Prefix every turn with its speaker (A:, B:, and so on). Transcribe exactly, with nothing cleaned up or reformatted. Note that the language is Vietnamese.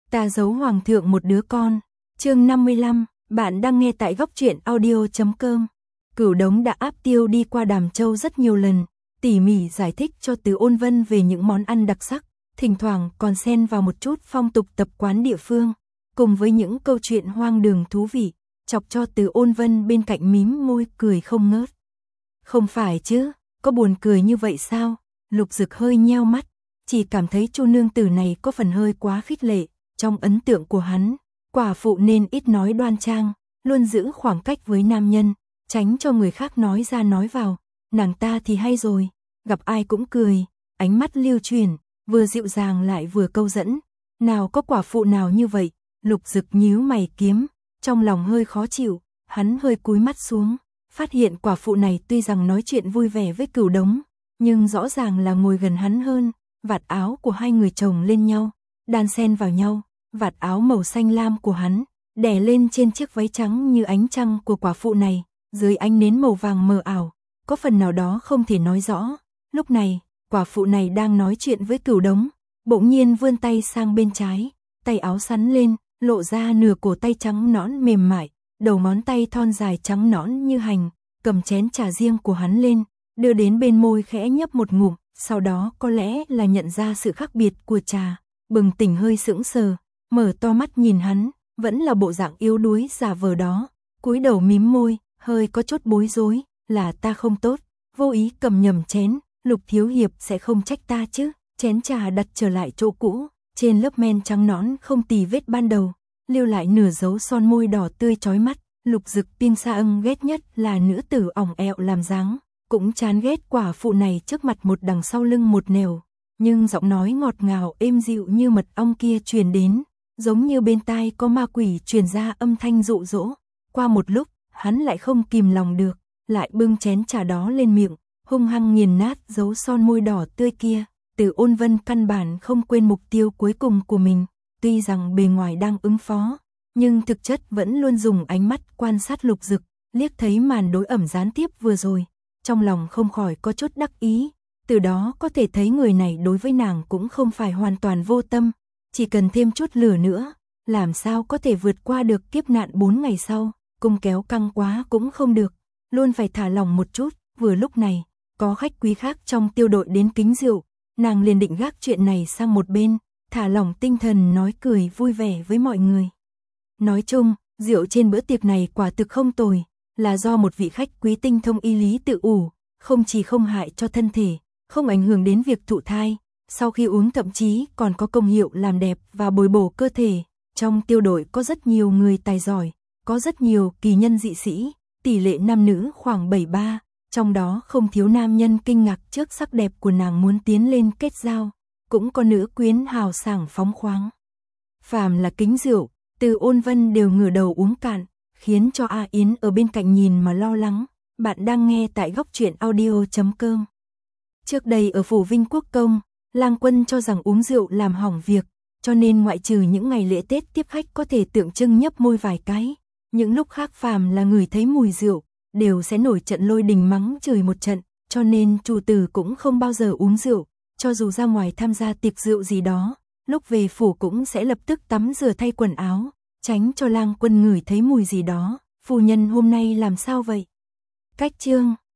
A: Ta giấu hoàng thượng một đứa con. Chương năm mươi lăm, bạn đang nghe tại góc truyện audio chấm com. Cửu Đống đã áp tiêu đi qua Đàm Châu rất nhiều lần, tỉ mỉ giải thích cho Từ Ôn Vân về những món ăn đặc sắc, thỉnh thoảng còn xen vào một chút phong tục tập quán địa phương, cùng với những câu chuyện hoang đường thú vị, chọc cho Từ Ôn Vân bên cạnh mím môi cười không ngớt. Không phải chứ, có buồn cười như vậy sao? Lục Dực hơi nheo mắt, chỉ cảm thấy Chu nương tử này có phần hơi quá khích lệ. Trong ấn tượng của hắn, quả phụ nên ít nói đoan trang, luôn giữ khoảng cách với nam nhân, tránh cho người khác nói ra nói vào. Nàng ta thì hay rồi, gặp ai cũng cười, ánh mắt lưu chuyển, vừa dịu dàng lại vừa câu dẫn. Nào có quả phụ nào như vậy? Lục Dực nhíu mày kiếm, trong lòng hơi khó chịu, hắn hơi cúi mắt xuống, phát hiện quả phụ này tuy rằng nói chuyện vui vẻ với Cửu Đống, nhưng rõ ràng là ngồi gần hắn hơn. Vạt áo của hai người chồng lên nhau, đan xen vào nhau. Vạt áo màu xanh lam của hắn đè lên trên chiếc váy trắng như ánh trăng của quả phụ này, dưới ánh nến màu vàng mờ ảo, có phần nào đó không thể nói rõ. Lúc này, quả phụ này đang nói chuyện với Cửu Đống, bỗng nhiên vươn tay sang bên trái, tay áo sắn lên, lộ ra nửa cổ tay trắng nõn mềm mại, đầu ngón tay thon dài trắng nõn như hành, cầm chén trà riêng của hắn lên, đưa đến bên môi khẽ nhấp một ngụm, sau đó có lẽ là nhận ra sự khác biệt của trà, bừng tỉnh hơi sững sờ. Mở to mắt nhìn hắn, vẫn là bộ dạng yếu đuối giả vờ đó, cúi đầu mím môi, hơi có chút bối rối, là ta không tốt, vô ý cầm nhầm chén, Lục thiếu hiệp sẽ không trách ta chứ. Chén trà đặt trở lại chỗ cũ, trên lớp men trắng nõn không tì vết ban đầu, lưu lại nửa dấu son môi đỏ tươi chói mắt. Lục Dực Ping Sa Ưng ghét nhất là nữ tử ỏng ẹo làm dáng, cũng chán ghét quả phụ này trước mặt một đằng sau lưng một nẻo, nhưng giọng nói ngọt ngào êm dịu như mật ong kia truyền đến, giống như bên tai có ma quỷ truyền ra âm thanh dụ dỗ. Qua một lúc, hắn lại không kìm lòng được, lại bưng chén trà đó lên miệng, hung hăng nghiền nát dấu son môi đỏ tươi kia. Từ Ôn Vân căn bản không quên mục tiêu cuối cùng của mình, tuy rằng bề ngoài đang ứng phó, nhưng thực chất vẫn luôn dùng ánh mắt quan sát Lục Dực, liếc thấy màn đối ẩm gián tiếp vừa rồi, trong lòng không khỏi có chút đắc ý, từ đó có thể thấy người này đối với nàng cũng không phải hoàn toàn vô tâm. Chỉ cần thêm chút lửa nữa, làm sao có thể vượt qua được kiếp nạn bốn ngày sau, cung kéo căng quá cũng không được, luôn phải thả lỏng một chút. Vừa lúc này, có khách quý khác trong tiêu đội đến kính rượu, nàng liền định gác chuyện này sang một bên, thả lỏng tinh thần nói cười vui vẻ với mọi người. Nói chung, rượu trên bữa tiệc này quả thực không tồi, là do một vị khách quý tinh thông y lý tự ủ, không chỉ không hại cho thân thể, không ảnh hưởng đến việc thụ thai. Sau khi uống thậm chí còn có công hiệu làm đẹp và bồi bổ cơ thể. Trong tiêu đội có rất nhiều người tài giỏi, có rất nhiều kỳ nhân dị sĩ, tỷ lệ nam nữ khoảng bảy ba, trong đó không thiếu nam nhân kinh ngạc trước sắc đẹp của nàng muốn tiến lên kết giao, cũng có nữ quyến hào sảng phóng khoáng. Phàm là kính rượu, Từ Ôn Vân đều ngửa đầu uống cạn, khiến cho A Yến ở bên cạnh nhìn mà lo lắng. Bạn đang nghe tại góc truyện audio chấm com. Trước đây ở phủ Vinh Quốc Công, Lang Quân cho rằng uống rượu làm hỏng việc, cho nên ngoại trừ những ngày lễ Tết tiếp khách có thể tượng trưng nhấp môi vài cái, những lúc khác phàm là người thấy mùi rượu, đều sẽ nổi trận lôi đình mắng chửi một trận, cho nên chủ tử cũng không bao giờ uống rượu, cho dù ra ngoài tham gia tiệc rượu gì đó, lúc về phủ cũng sẽ lập tức tắm rửa thay quần áo, tránh cho Lang Quân ngửi thấy mùi gì đó. Phu nhân hôm nay làm sao vậy? Cách chương